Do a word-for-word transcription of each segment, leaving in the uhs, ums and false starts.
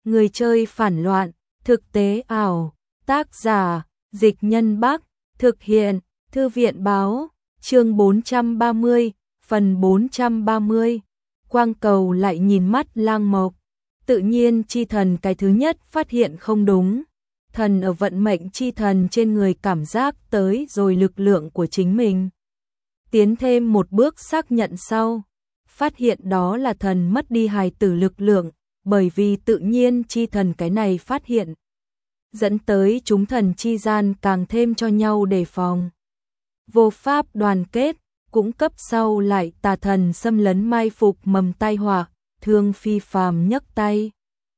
Người chơi phản loạn, thực tế ảo, tác giả, Dịch Nhân Bắc, thực hiện, Thư viện báo, chương bốn trăm ba mươi, phần bốn trăm ba mươi. Quang Cầu lại nhìn mắt Lang Mộc, tự nhiên chi thần cái thứ nhất phát hiện không đúng. Thần ở vận mệnh chi thần trên người cảm giác tới rồi lực lượng của chính mình. Tiến thêm một bước xác nhận sau, phát hiện đó là thần mất đi hài tử lực lượng, bởi vì tự nhiên chi thần cái này phát hiện, dẫn tới chúng thần chi gian càng thêm cho nhau đề phòng. Vô pháp đoàn kết, cũng cấp sau lại tà thần xâm lấn mai phục mầm tai họa, Thương Phi Phàm nhấc tay.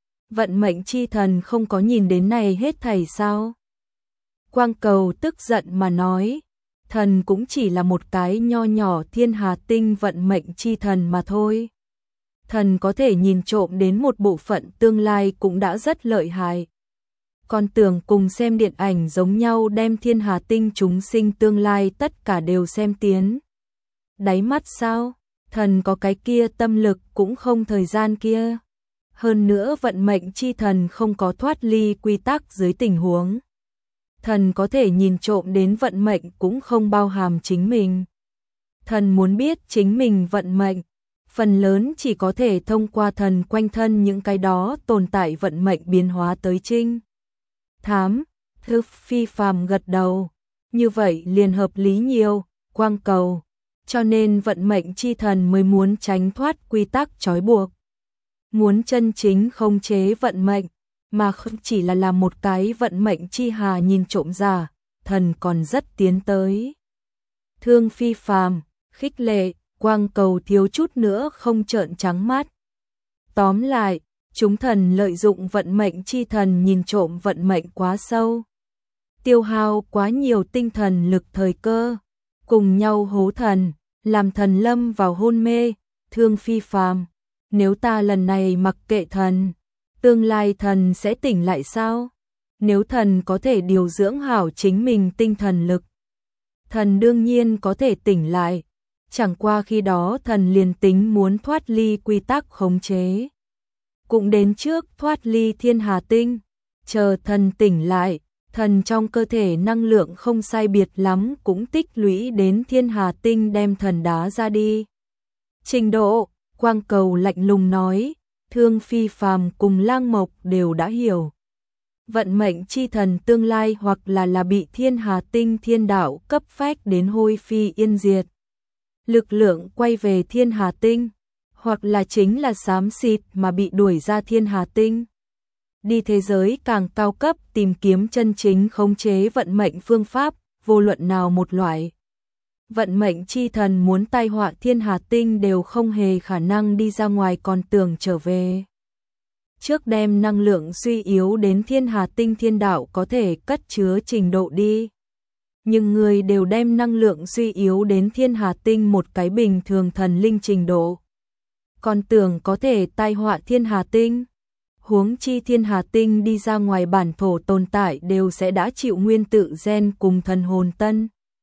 Vận mệnh chi thần không có nhìn đến này hết thảy sao? Quang Cầu tức giận mà nói, thần cũng chỉ là một cái nho nhỏ thiên hà tinh vận mệnh chi thần mà thôi. Thần có thể nhìn trộm đến một bộ phận tương lai cũng đã rất lợi hại. Con tưởng cùng xem điện ảnh giống nhau đem thiên hà tinh chúng sinh tương lai tất cả đều xem tiến. Đáy mắt sao? Thần có cái kia tâm lực cũng không thời gian kia. Hơn nữa vận mệnh chi thần không có thoát ly quy tắc dưới tình huống. Thần có thể nhìn trộm đến vận mệnh cũng không bao hàm chính mình. Thần muốn biết chính mình vận mệnh, phần lớn chỉ có thể thông qua thần quanh thân những cái đó tồn tại vận mệnh biến hóa tới trinh. Thám, Thư Phi Phàm gật đầu, như vậy liền hợp lý nhiều, Quang Cầu, cho nên vận mệnh chi thần mới muốn tránh thoát quy tắc trói buộc. Muốn chân chính khống chế vận mệnh, mà không chỉ là làm một cái vận mệnh chi hà nhìn trộm giả, thần còn rất tiến tới. Thương Phi Phàm, khích lệ, Quang Cầu thiếu chút nữa không trợn trắng mắt. Tóm lại, chúng thần lợi dụng vận mệnh chi thần nhìn trộm vận mệnh quá sâu. Tiêu hao quá nhiều tinh thần lực thời cơ, cùng nhau hố thần, làm thần lâm vào hôn mê. Thương Phi Phàm, nếu ta lần này mặc kệ thần, tương lai thần sẽ tỉnh lại sao? Nếu thần có thể điều dưỡng hảo chính mình tinh thần lực, thần đương nhiên có thể tỉnh lại. Chẳng qua khi đó thần liền tính muốn thoát ly quy tắc khống chế, cũng đến trước thoát ly thiên hà tinh. Chờ thần tỉnh lại, thần trong cơ thể năng lượng không sai biệt lắm cũng tích lũy đến thiên hà tinh đem thần đá ra đi. Trình độ, Quang Cầu lạnh lùng nói, Thương Phi Phàm cùng Lang Mộc đều đã hiểu. Vận mệnh chi thần tương lai hoặc là là bị thiên hà tinh thiên đạo cấp phách đến hôi phi yên diệt, lực lượng quay về thiên hà tinh, hoặc là chính là xám xịt mà bị đuổi ra thiên hà tinh. Đi thế giới càng cao cấp tìm kiếm chân chính khống chế vận mệnh phương pháp, vô luận nào một loại. Vận mệnh chi thần muốn tai họa thiên hà tinh đều không hề khả năng đi ra ngoài còn tưởng trở về. Trước đem năng lượng suy yếu đến thiên hà tinh thiên đạo có thể cất chứa trình độ đi. Nhưng người đều đem năng lượng suy yếu đến thiên hà tinh một cái bình thường thần linh trình độ. Còn tưởng có thể tai họa thiên hà tinh. Huống chi thiên hà tinh đi ra ngoài bản thổ tồn tại đều sẽ đã chịu nguyên tử gen cùng thần hồn tân.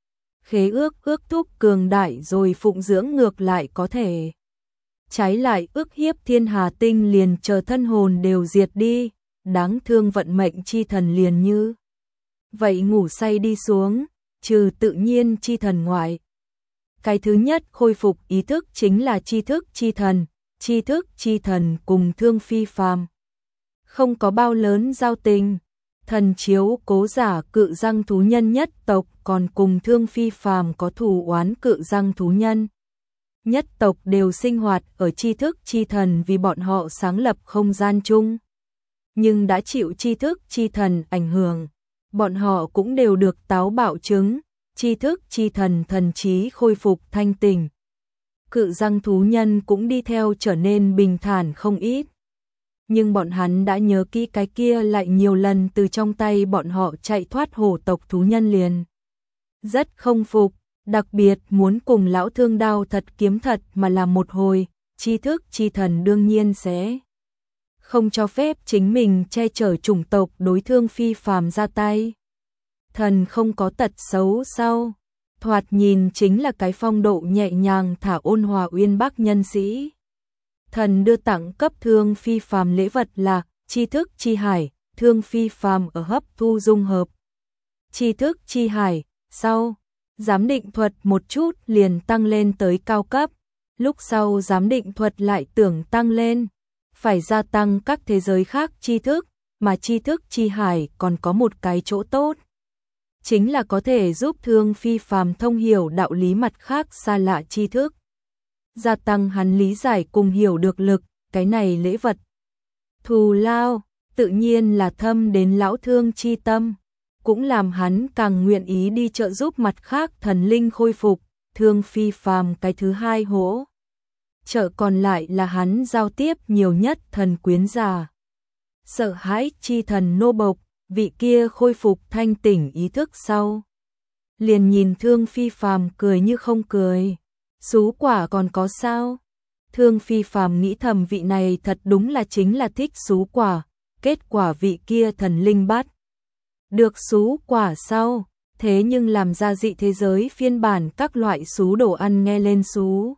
Khế ước ước thúc cường đại rồi phụng dưỡng ngược lại có thể. Trái lại ước hiếp thiên hà tinh liền chờ thân hồn đều diệt đi, đáng thương vận mệnh chi thần liền như. Vậy ngủ say đi xuống, trừ tự nhiên chi thần ngoại. Cái thứ nhất khôi phục ý thức chính là tri thức chi thần, tri thức chi thần cùng Thương Phi Phàm không có bao lớn giao tình. Thần chiếu cố giả cự răng thú nhân nhất tộc còn cùng Thương Phi Phàm có thù oán cự răng thú nhân. Nhất tộc đều sinh hoạt ở tri thức chi thần vì bọn họ sáng lập không gian chung. Nhưng đã chịu tri thức chi thần ảnh hưởng, bọn họ cũng đều được táo bạo chứng, tri thức chi thần thần trí khôi phục thanh tỉnh. Cự răng thú nhân cũng đi theo trở nên bình thản không ít. Nhưng bọn hắn đã nhớ kỹ cái kia lại nhiều lần từ trong tay bọn họ chạy thoát hổ tộc thú nhân liền. Rất không phục, đặc biệt muốn cùng lão thương đao thật kiếm thật mà làm một hồi, tri thức chi thần đương nhiên sẽ không cho phép chính mình che chở chủng tộc đối Thương Phi Phàm ra tay. Thần không có tật xấu sao? Thoạt nhìn chính là cái phong độ nhẹ nhàng thả ôn hòa uyên bác nhân sĩ. Thần đưa tặng cấp Thương Phi Phàm lễ vật là tri thức chi hải, thương phi phàm ở hấp thu dung hợp. Tri thức chi hải, sau, giám định thuật một chút liền tăng lên tới cao cấp, lúc sau giám định thuật lại tưởng tăng lên, phải gia tăng các thế giới khác tri thức, mà tri thức chi hải còn có một cái chỗ tốt. Chính là có thể giúp thương phi phàm thông hiểu đạo lý mặt khác xa lạ tri thức. Gia tăng hắn lý giải cùng hiểu được lực, cái này lễ vật. Thù lao, tự nhiên là thâm đến lão thương chi tâm, cũng làm hắn càng nguyện ý đi trợ giúp mặt khác thần linh khôi phục, thương phi phàm cái thứ hai hỗ. Trợ còn lại là hắn giao tiếp nhiều nhất thần quyến già. Sợ hãi chi thần nô bộc, vị kia khôi phục thanh tỉnh ý thức sau. Liền nhìn thương phi phàm cười như không cười. Sú quả còn có sao? Thương phi phàm nghĩ thầm vị này thật đúng là chính là thích sú quả. Kết quả vị kia thần linh bắt được sú quả sau, thế nhưng làm ra dị thế giới phiên bản các loại sú đồ ăn nghe lên sú.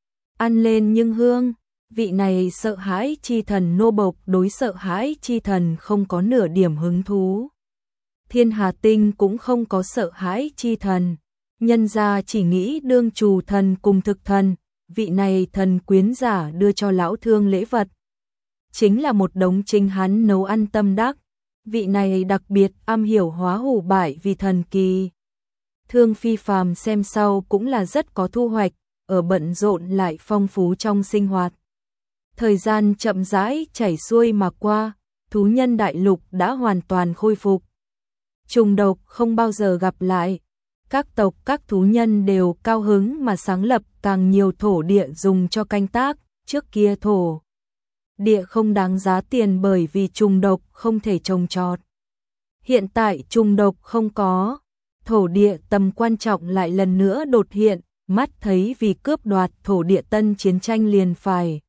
Ăn lên nhưng hương, vị này sợ hãi chi thần nô bộc đối sợ hãi chi thần không có nửa điểm hứng thú. Thiên Hà Tinh cũng không có sợ hãi chi thần, nhân ra chỉ nghĩ đương trù thần cùng thực thần, vị này thần quyến giả đưa cho lão thương lễ vật. Chính là một đống chính hắn nấu ăn tâm đắc, vị này đặc biệt am hiểu hóa hủ bại vì thần kỳ. Thương phi phàm xem sau cũng là rất có thu hoạch, ở bận rộn lại phong phú trong sinh hoạt. Thời gian chậm rãi chảy xuôi mà qua, thú nhân đại lục đã hoàn toàn khôi phục. Trùng độc không bao giờ gặp lại, các tộc các thú nhân đều cao hứng mà sáng lập càng nhiều thổ địa dùng cho canh tác, trước kia thổ địa không đáng giá tiền bởi vì trùng độc không thể trồng trọt. Hiện tại trùng độc không có, thổ địa tầm quan trọng lại lần nữa đột hiện, mắt thấy vì cướp đoạt thổ địa tân chiến tranh liền phải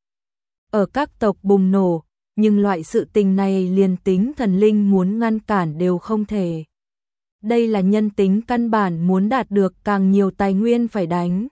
ở các tộc bùng nổ, nhưng loại sự tình này liền tính thần linh muốn ngăn cản đều không thể. Đây là nhân tính căn bản, muốn đạt được càng nhiều tài nguyên phải đánh.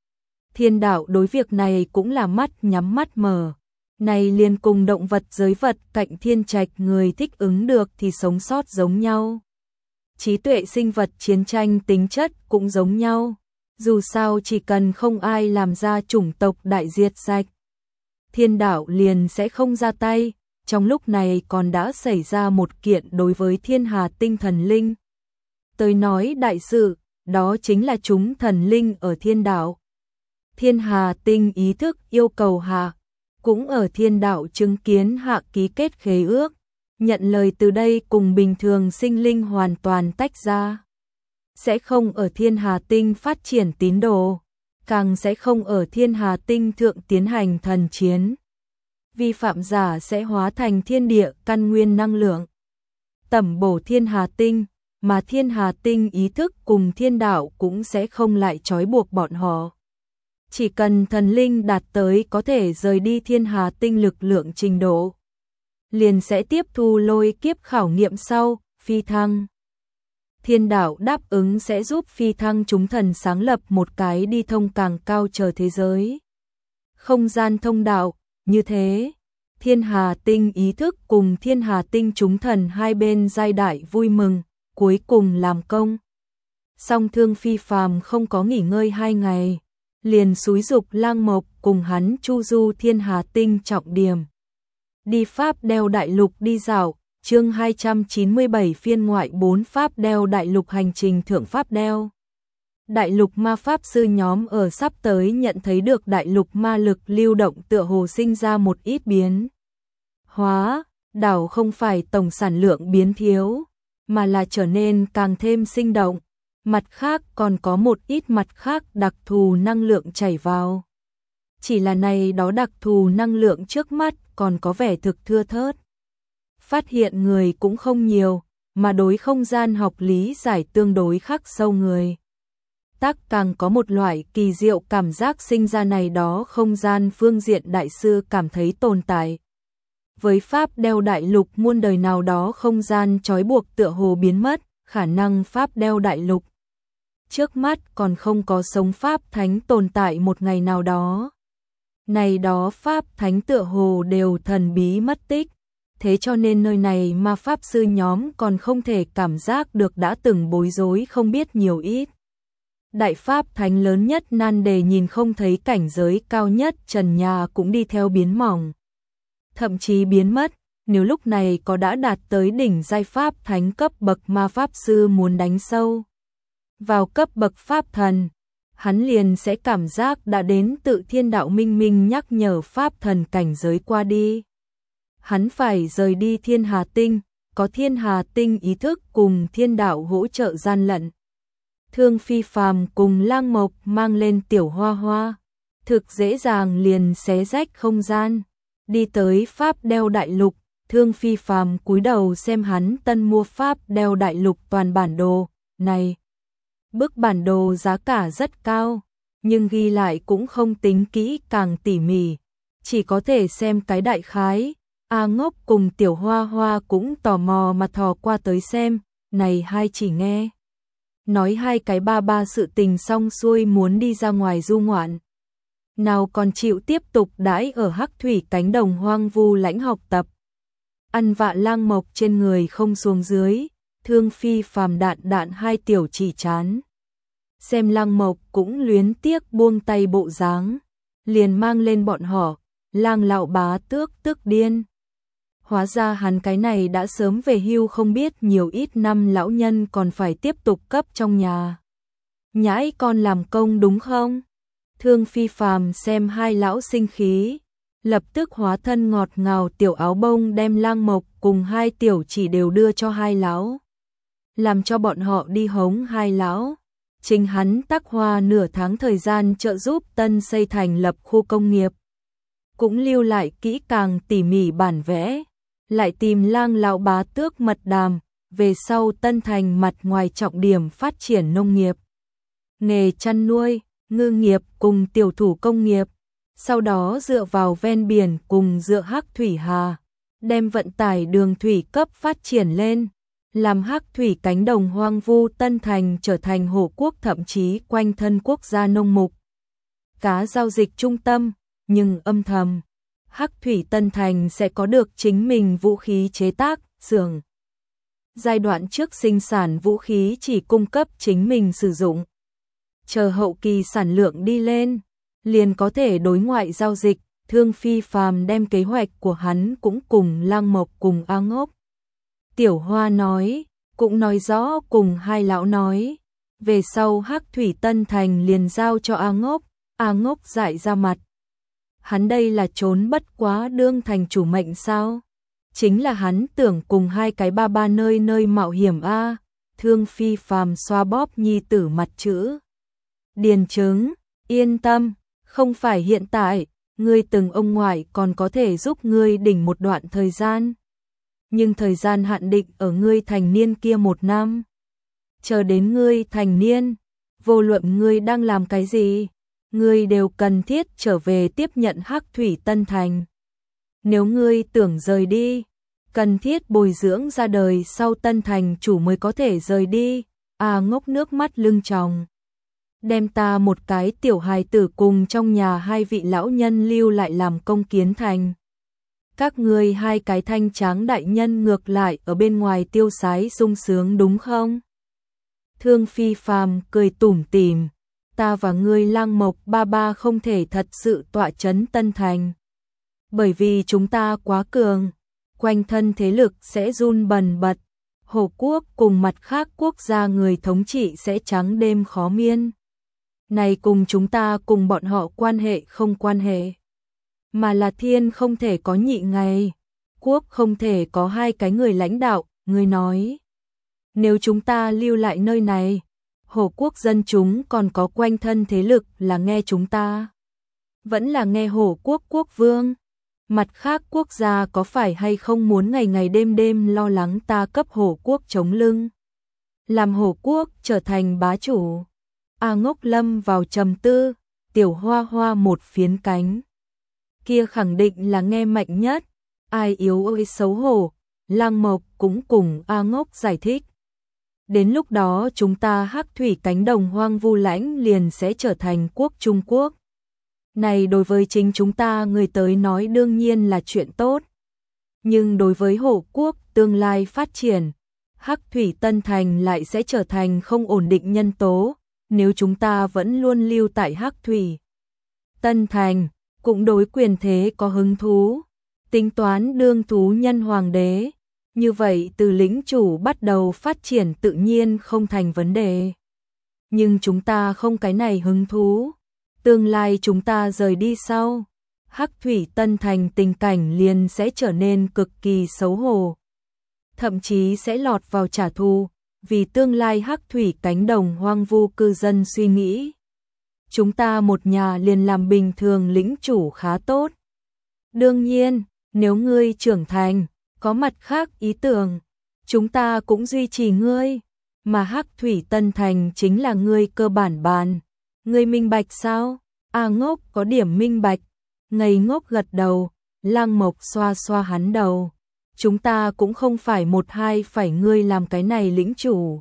Thiên đạo đối việc này cũng là mắt nhắm mắt mở. Này liền cùng động vật giới vật cạnh thiên trạch người thích ứng được thì sống sót giống nhau. Trí tuệ sinh vật chiến tranh tính chất cũng giống nhau. Dù sao chỉ cần không ai làm ra chủng tộc đại diệt sạch, thiên đạo liền sẽ không ra tay. Trong lúc này còn đã xảy ra một kiện đối với Thiên Hà Tinh thần linh tới nói đại sự, đó chính là chúng thần linh ở thiên đạo. Thiên Hà Tinh ý thức yêu cầu hạ, cũng ở thiên đạo chứng kiến hạ ký kết khế ước, nhận lời từ đây cùng bình thường sinh linh hoàn toàn tách ra. Sẽ không ở Thiên Hà Tinh phát triển tín đồ, càng sẽ không ở Thiên Hà Tinh thượng tiến hành thần chiến. Vi phạm giả sẽ hóa thành thiên địa căn nguyên năng lượng, tẩm bổ Thiên Hà Tinh, mà Thiên Hà Tinh ý thức cùng thiên đạo cũng sẽ không lại trói buộc bọn họ. Chỉ cần thần linh đạt tới có thể rời đi Thiên Hà Tinh lực lượng trình độ, liền sẽ tiếp thu lôi kiếp khảo nghiệm sau, phi thăng. Thiên đạo đáp ứng sẽ giúp phi thăng chúng thần sáng lập một cái đi thông càng cao chờ thế giới. Không gian thông đạo, như thế, Thiên Hà Tinh ý thức cùng Thiên Hà Tinh chúng thần hai bên giai đại vui mừng, cuối cùng làm công. Song thương phi phàm không có nghỉ ngơi hai ngày, liền xúi dục Lang Mộc cùng hắn chu du Thiên Hà Tinh trọng điểm. Đi Pháp đeo đại lục đi dạo, chương hai trăm chín mươi bảy phiên ngoại bốn Pháp đeo đại lục hành trình thượng Pháp đeo. Đại lục ma pháp sư nhóm ở sắp tới nhận thấy được đại lục ma lực lưu động tựa hồ sinh ra một ít biến hóa, đảo không phải tổng sản lượng biến thiếu, mà là trở nên càng thêm sinh động. Mặt khác còn có một ít mặt khác đặc thù năng lượng chảy vào. Chỉ là này đó đặc thù năng lượng trước mắt còn có vẻ thực thưa thớt. Phát hiện người cũng không nhiều, mà đối không gian học lý giải tương đối khắc sâu người. Tác càng có một loại kỳ diệu cảm giác sinh ra này đó không gian phương diện đại sư cảm thấy tồn tại. Với Pháp đeo đại lục muôn đời nào đó không gian trói buộc tựa hồ biến mất, khả năng Pháp đeo đại lục trước mắt còn không có sống Pháp Thánh tồn tại một ngày nào đó. Này đó Pháp Thánh tựa hồ đều thần bí mất tích, thế cho nên nơi này ma pháp sư nhóm còn không thể cảm giác được đã từng bối rối không biết nhiều ít. Đại pháp thánh lớn nhất nan đề nhìn không thấy cảnh giới cao nhất trần nhà cũng đi theo biến mỏng. Thậm chí biến mất, nếu lúc này có đã đạt tới đỉnh giai pháp thánh cấp bậc ma pháp sư muốn đánh sâu vào cấp bậc pháp thần, hắn liền sẽ cảm giác đã đến tự thiên đạo minh minh nhắc nhở pháp thần cảnh giới qua đi. Hắn phải rời đi thiên hà tinh, có thiên hà tinh ý thức cùng thiên đạo hỗ trợ gian lận. Thương Phi Phàm cùng Lang Mộc mang lên tiểu hoa hoa, thực dễ dàng liền xé rách không gian, đi tới pháp đeo đại lục. Thương Phi Phàm cúi đầu xem hắn tân mua pháp đeo đại lục toàn bản đồ, này, bức bản đồ giá cả rất cao, nhưng ghi lại cũng không tính kỹ càng tỉ mỉ, chỉ có thể xem cái đại khái. A Ngốc cùng tiểu hoa hoa cũng tò mò mà thò qua tới xem, này hai chỉ nghe nói hai cái ba ba sự tình xong xuôi muốn đi ra ngoài du ngoạn, nào còn chịu tiếp tục đãi ở Hắc Thủy cánh đồng hoang vu lãnh học tập. Ăn vạ Lang Mộc trên người không xuống dưới, Thương Phi Phàm đạn đạn hai tiểu chỉ chán. Xem Lang Mộc cũng luyến tiếc buông tay bộ dáng, liền mang lên bọn họ. Lang lão bá tước tức điên. Hóa ra hắn cái này đã sớm về hưu không biết nhiều ít năm lão nhân còn phải tiếp tục cấp trong nhà. Nhãi con làm công đúng không? Thương Phi Phàm xem hai lão sinh khí, lập tức hóa thân ngọt ngào tiểu áo bông đem Lang Mộc cùng hai tiểu chỉ đều đưa cho hai lão, làm cho bọn họ đi hống hai lão. Chính hắn tắc hoa nửa tháng thời gian trợ giúp Tân xây thành lập khu công nghiệp, cũng lưu lại kỹ càng tỉ mỉ bản vẽ, lại tìm Lang lão bá tước mật đàm, về sau Tân thành mặt ngoài trọng điểm phát triển nông nghiệp, nghề chăn nuôi, ngư nghiệp cùng tiểu thủ công nghiệp, sau đó dựa vào ven biển cùng dựa Hắc Thủy Hà, đem vận tải đường thủy cấp phát triển lên, làm Hắc Thủy cánh đồng hoang vu Tân thành trở thành hổ quốc thậm chí quanh thân quốc gia nông mục, cá giao dịch trung tâm, nhưng âm thầm, Hắc Thủy Tân thành sẽ có được chính mình vũ khí chế tác, xưởng. Giai đoạn trước sinh sản vũ khí chỉ cung cấp chính mình sử dụng. Chờ hậu kỳ sản lượng đi lên, liền có thể đối ngoại giao dịch. Thương Phi Phàm đem kế hoạch của hắn cũng cùng Lang Mộc cùng A Ngốc. Tiểu Hoa nói, cũng nói rõ cùng hai lão nói. Về sau Hắc Thủy Tân thành liền giao cho A Ngốc, A Ngốc dại ra mặt. Hắn đây là trốn bất quá đương thành chủ mệnh sao? Chính là hắn tưởng cùng hai cái ba ba nơi nơi mạo hiểm a. Thương Phi Phàm xoa bóp nhi tử mặt chữ. Điền chứng, yên tâm, không phải hiện tại, ngươi từng ông ngoại còn có thể giúp ngươi đỉnh một đoạn thời gian. Nhưng thời gian hạn định ở ngươi thành niên kia một năm. Chờ đến ngươi thành niên, vô luận ngươi đang làm cái gì, ngươi đều cần thiết trở về tiếp nhận Hắc Thủy Tân thành. Nếu ngươi tưởng rời đi, cần thiết bồi dưỡng ra đời sau Tân thành chủ mới có thể rời đi. A Ngốc nước mắt lưng tròng. Đem ta một cái tiểu hài tử cùng trong nhà hai vị lão nhân lưu lại làm công kiến thành. Các ngươi hai cái thanh tráng đại nhân ngược lại ở bên ngoài tiêu sái sung sướng đúng không? Thương Phi Phàm cười tủm tỉm, ta và ngươi Lang Mộc ba ba không thể thật sự tọa chấn Tân thành. Bởi vì chúng ta quá cường, quanh thân thế lực sẽ run bần bật, Hổ quốc cùng mặt khác quốc gia người thống trị sẽ trắng đêm khó miên. Này cùng chúng ta cùng bọn họ quan hệ không quan hệ, mà là thiên không thể có nhị ngày, quốc không thể có hai cái người lãnh đạo. Người nói, nếu chúng ta lưu lại nơi này, Hổ quốc dân chúng còn có quanh thân thế lực là nghe chúng ta, vẫn là nghe Hổ quốc quốc vương. Mặt khác quốc gia có phải hay không muốn ngày ngày đêm đêm lo lắng ta cấp Hổ quốc chống lưng, làm Hổ quốc trở thành bá chủ. A Ngốc lâm vào trầm tư, tiểu hoa hoa một phiến cánh. Kia khẳng định là nghe mạnh nhất, ai yếu ơi xấu hổ. Lang Mộc cũng cùng A Ngốc giải thích. Đến lúc đó chúng ta Hắc Thủy cánh đồng hoang vu lãnh liền sẽ trở thành quốc Trung Quốc. Này đối với chính chúng ta người tới nói đương nhiên là chuyện tốt. Nhưng đối với Hổ quốc tương lai phát triển, Hắc Thủy Tân Thành lại sẽ trở thành không ổn định nhân tố, nếu chúng ta vẫn luôn lưu tại Hắc Thủy Tân Thành, cũng đối quyền thế có hứng thú, tính toán đương thú nhân hoàng đế, như vậy từ lĩnh chủ bắt đầu phát triển tự nhiên không thành vấn đề. Nhưng chúng ta không cái này hứng thú, tương lai chúng ta rời đi sau, Hắc Thủy Tân Thành tình cảnh liền sẽ trở nên cực kỳ xấu hổ. Thậm chí sẽ lọt vào trả thù, vì tương lai Hắc Thủy cánh đồng hoang vu cư dân suy nghĩ. Chúng ta một nhà liền làm bình thường lĩnh chủ khá tốt. Đương nhiên, nếu ngươi trưởng thành, có mặt khác ý tưởng, chúng ta cũng duy trì ngươi, mà Hắc Thủy Tân Thành chính là ngươi cơ bản bàn. Ngươi minh bạch sao? A Ngốc có điểm minh bạch, ngây ngốc gật đầu, Lăng Mộc xoa xoa hắn đầu. Chúng ta cũng không phải một hai phải ngươi làm cái này lĩnh chủ,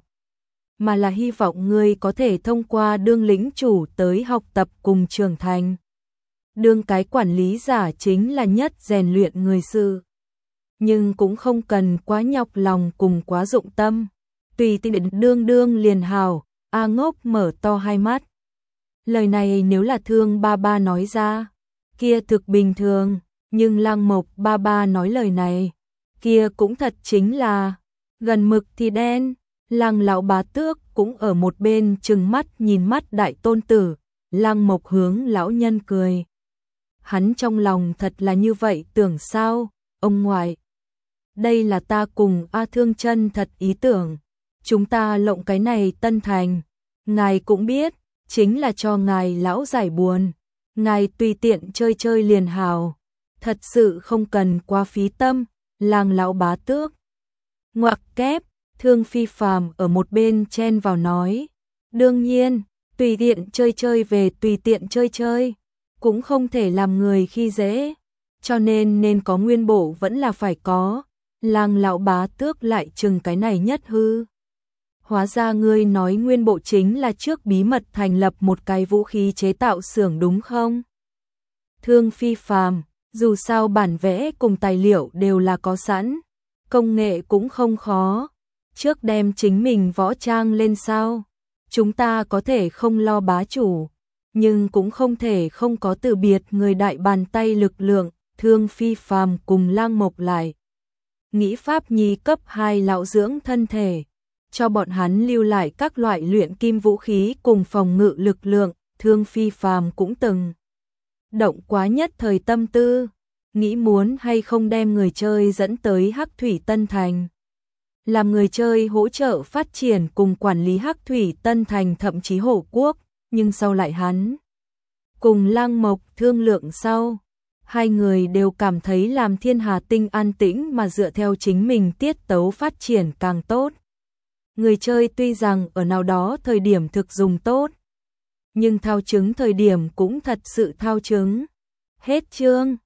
mà là hy vọng ngươi có thể thông qua đương lĩnh chủ tới học tập cùng trưởng thành. Đương cái quản lý giả chính là nhất rèn luyện người sự, nhưng cũng không cần quá nhọc lòng cùng quá dụng tâm. Tùy tiện đương đương liền hào. A Ngốc mở to hai mắt. Lời này nếu là Thương ba ba nói ra, kia thực bình thường, nhưng Lăng Mộc ba ba nói lời này, kia cũng thật chính là gần mực thì đen. Lăng lão bá tước cũng ở một bên trừng mắt nhìn mắt đại tôn tử. Lăng Mộc hướng lão nhân cười. Hắn trong lòng thật là như vậy tưởng sao, ông ngoại. Đây là ta cùng A Thương chân thật ý tưởng. Chúng ta lộng cái này Tân Thành, ngài cũng biết, chính là cho ngài lão giải buồn. Ngài tùy tiện chơi chơi liền hào, thật sự không cần quá phí tâm. Lăng lão bá tước ngoặc kép. Thương Phi Phàm ở một bên chen vào nói, đương nhiên, tùy tiện chơi chơi về tùy tiện chơi chơi, cũng không thể làm người khi dễ, cho nên nên có nguyên bộ vẫn là phải có. Lăng lão bá tước lại chừng cái này nhất hư. Hóa ra ngươi nói nguyên bộ chính là trước bí mật thành lập một cái vũ khí chế tạo xưởng đúng không? Thương Phi Phàm, dù sao bản vẽ cùng tài liệu đều là có sẵn, công nghệ cũng không khó. Trước đem chính mình võ trang lên sao? Chúng ta có thể không lo bá chủ, nhưng cũng không thể không có từ biệt người đại bàn tay lực lượng. Thương Phi Phàm cùng Lăng Mộc lại nghĩ pháp nhi cấp hai lão dưỡng thân thể, cho bọn hắn lưu lại các loại luyện kim vũ khí cùng phòng ngự lực lượng. Thương Phi Phàm cũng từng động quá nhất thời tâm tư, nghĩ muốn hay không đem người chơi dẫn tới Hắc Thủy Tân Thành, làm người chơi hỗ trợ phát triển cùng quản lý Hắc Thủy Tân Thành thậm chí Hổ quốc. Nhưng sau lại hắn cùng Lăng Mộc thương lượng sau, hai người đều cảm thấy làm Thiên Hà Tinh an tĩnh mà dựa theo chính mình tiết tấu phát triển càng tốt. Người chơi tuy rằng ở nào đó thời điểm thực dùng tốt, nhưng thao chứng thời điểm cũng thật sự thao chứng. Hết chương.